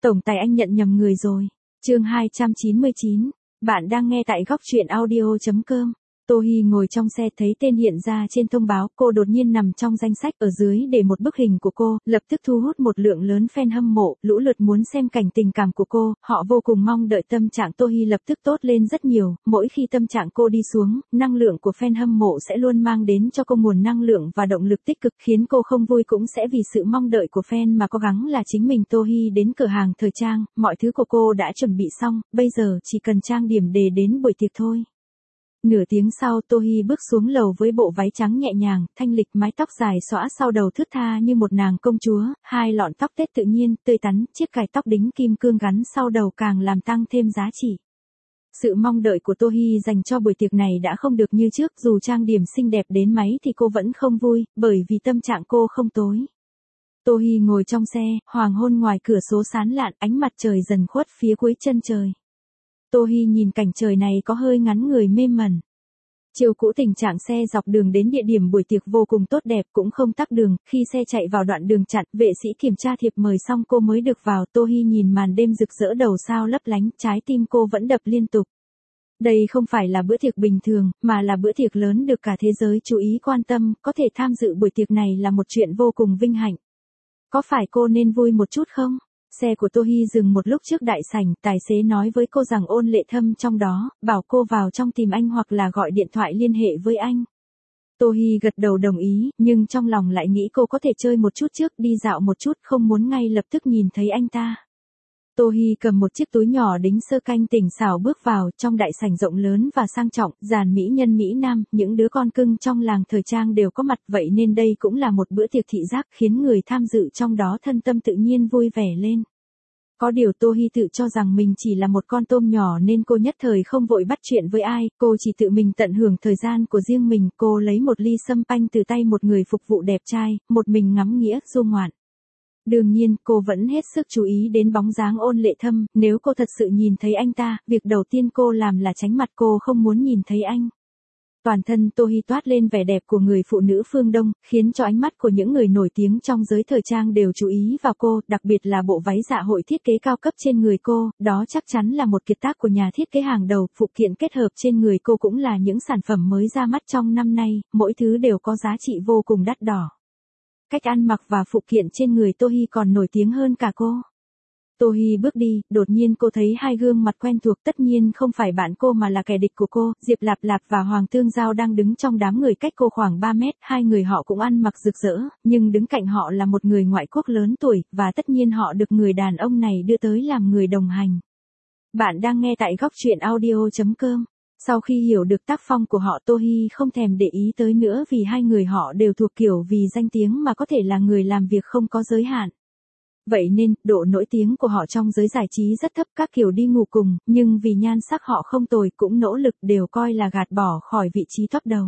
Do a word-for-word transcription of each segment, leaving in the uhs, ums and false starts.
Tổng tài anh nhận nhầm người rồi. Chương hai trăm chín mươi chín. Bạn đang nghe tại góc truyện audio chấm com. Tô Hi ngồi trong xe thấy tên hiện ra trên thông báo, cô đột nhiên nằm trong danh sách, ở dưới để một bức hình của cô, lập tức thu hút một lượng lớn fan hâm mộ, lũ lượt muốn xem cảnh tình cảm của cô, họ vô cùng mong đợi. Tâm trạng Tô Hi lập tức tốt lên rất nhiều, mỗi khi tâm trạng cô đi xuống, năng lượng của fan hâm mộ sẽ luôn mang đến cho cô nguồn năng lượng và động lực tích cực, khiến cô không vui cũng sẽ vì sự mong đợi của fan mà cố gắng là chính mình. Tô Hi đến cửa hàng thời trang, mọi thứ của cô đã chuẩn bị xong, bây giờ chỉ cần trang điểm để đến buổi tiệc thôi. Nửa tiếng sau, Tô Hi bước xuống lầu với bộ váy trắng nhẹ nhàng, thanh lịch, mái tóc dài xõa sau đầu thướt tha như một nàng công chúa, hai lọn tóc tết tự nhiên, tươi tắn, chiếc cài tóc đính kim cương gắn sau đầu càng làm tăng thêm giá trị. Sự mong đợi của Tô Hi dành cho buổi tiệc này đã không được như trước, dù trang điểm xinh đẹp đến mấy thì cô vẫn không vui, bởi vì tâm trạng cô không tối. Tô Hi ngồi trong xe, hoàng hôn ngoài cửa sổ sáng lạn, ánh mặt trời dần khuất phía cuối chân trời. Tô Hi nhìn cảnh trời này có hơi ngắn người mê mẩn. Chiều cũ tình trạng xe dọc đường đến địa điểm buổi tiệc vô cùng tốt đẹp, cũng không tắc đường, khi xe chạy vào đoạn đường chặn, vệ sĩ kiểm tra thiệp mời xong cô mới được vào. Tô Hi nhìn màn đêm rực rỡ đầu sao lấp lánh, trái tim cô vẫn đập liên tục. Đây không phải là bữa tiệc bình thường, mà là bữa tiệc lớn được cả thế giới chú ý quan tâm, có thể tham dự buổi tiệc này là một chuyện vô cùng vinh hạnh. Có phải cô nên vui một chút không? Xe của Tô Hi dừng một lúc trước đại sảnh, tài xế nói với cô rằng Ôn Lệ Thâm trong đó, bảo cô vào trong tìm anh hoặc là gọi điện thoại liên hệ với anh. Tô Hi gật đầu đồng ý, nhưng trong lòng lại nghĩ cô có thể chơi một chút trước, đi dạo một chút, không muốn ngay lập tức nhìn thấy anh ta. Tô Hi cầm một chiếc túi nhỏ đính sơ canh tỉnh xảo bước vào, trong đại sảnh rộng lớn và sang trọng, dàn mỹ nhân Mỹ Nam, những đứa con cưng trong làng thời trang đều có mặt, vậy nên đây cũng là một bữa tiệc thị giác khiến người tham dự trong đó thân tâm tự nhiên vui vẻ lên. Có điều Tô Hi tự cho rằng mình chỉ là một con tôm nhỏ nên cô nhất thời không vội bắt chuyện với ai, cô chỉ tự mình tận hưởng thời gian của riêng mình. Cô lấy một ly sâm panh từ tay một người phục vụ đẹp trai, một mình ngắm nghĩa, du ngoạn. Đương nhiên, cô vẫn hết sức chú ý đến bóng dáng Ôn Lệ Thâm, nếu cô thật sự nhìn thấy anh ta, việc đầu tiên cô làm là tránh mặt, cô không muốn nhìn thấy anh. Toàn thân Tô Hi toát lên vẻ đẹp của người phụ nữ phương Đông, khiến cho ánh mắt của những người nổi tiếng trong giới thời trang đều chú ý vào cô, đặc biệt là bộ váy dạ hội thiết kế cao cấp trên người cô, đó chắc chắn là một kiệt tác của nhà thiết kế hàng đầu. Phụ kiện kết hợp trên người cô cũng là những sản phẩm mới ra mắt trong năm nay, mỗi thứ đều có giá trị vô cùng đắt đỏ. Cách ăn mặc và phụ kiện trên người Tô Hi còn nổi tiếng hơn cả cô. Tô Hi bước đi, đột nhiên cô thấy hai gương mặt quen thuộc, tất nhiên không phải bạn cô mà là kẻ địch của cô, Diệp Lạp Lạp và Hoàng Tương Giao đang đứng trong đám người cách cô khoảng ba mét, hai người họ cũng ăn mặc rực rỡ, nhưng đứng cạnh họ là một người ngoại quốc lớn tuổi, và tất nhiên họ được người đàn ông này đưa tới làm người đồng hành. Bạn đang nghe tại góc truyện audio chấm com. Sau khi hiểu được tác phong của họ, Tô Hi không thèm để ý tới nữa vì hai người họ đều thuộc kiểu vì danh tiếng mà có thể là người làm việc không có giới hạn. Vậy nên, độ nổi tiếng của họ trong giới giải trí rất thấp, các kiểu đi ngủ cùng, nhưng vì nhan sắc họ không tồi cũng nỗ lực đều coi là gạt bỏ khỏi vị trí top đầu.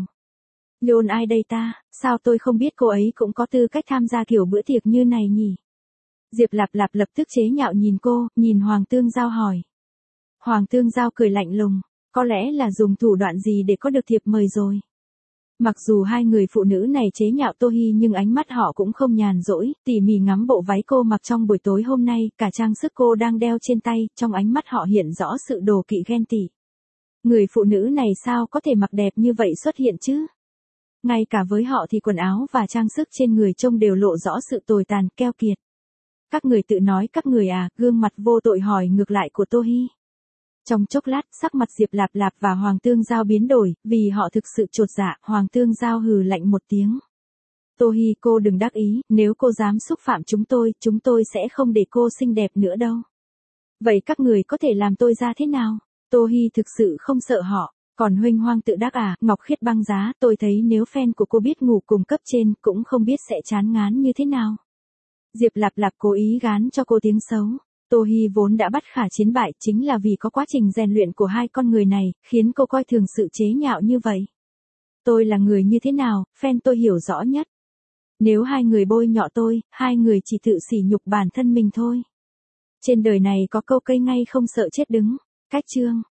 Lôn ai đây ta, sao tôi không biết cô ấy cũng có tư cách tham gia kiểu bữa tiệc như này nhỉ? Diệp Lạp Lạp lập tức chế nhạo nhìn cô, nhìn Hoàng Tương Giao hỏi. Hoàng Tương Giao cười lạnh lùng, có lẽ là dùng thủ đoạn gì để có được thiệp mời rồi. Mặc dù hai người phụ nữ này chế nhạo Tô Hi nhưng ánh mắt họ cũng không nhàn rỗi, tỉ mỉ ngắm bộ váy cô mặc trong buổi tối hôm nay, cả trang sức cô đang đeo trên tay, trong ánh mắt họ hiện rõ sự đố kỵ ghen tị. Người phụ nữ này sao có thể mặc đẹp như vậy xuất hiện chứ? Ngay cả với họ thì quần áo và trang sức trên người trông đều lộ rõ sự tồi tàn, keo kiệt. Các người tự nói các người à, gương mặt vô tội hỏi ngược lại của Tô Hi. Trong chốc lát, sắc mặt Diệp Lạp Lạp và Hoàng Tương Giao biến đổi, vì họ thực sự chột dạ. Hoàng Tương Giao hừ lạnh một tiếng. Tô Hi, cô đừng đắc ý, nếu cô dám xúc phạm chúng tôi, chúng tôi sẽ không để cô xinh đẹp nữa đâu. Vậy các người có thể làm tôi ra thế nào? Tô Hi thực sự không sợ họ, còn huênh hoang tự đắc à? Ngọc Khiết băng giá, tôi thấy nếu fan của cô biết ngủ cùng cấp trên, cũng không biết sẽ chán ngán như thế nào. Diệp Lạp Lạp cố ý gán cho cô tiếng xấu. Tô Hi vốn đã bắt khả chiến bại, chính là vì có quá trình rèn luyện của hai con người này, khiến cô coi thường sự chế nhạo như vậy. Tôi là người như thế nào, fan tôi hiểu rõ nhất. Nếu hai người bôi nhọ tôi, hai người chỉ tự sỉ nhục bản thân mình thôi. Trên đời này có câu cây ngay không sợ chết đứng. Cách chương.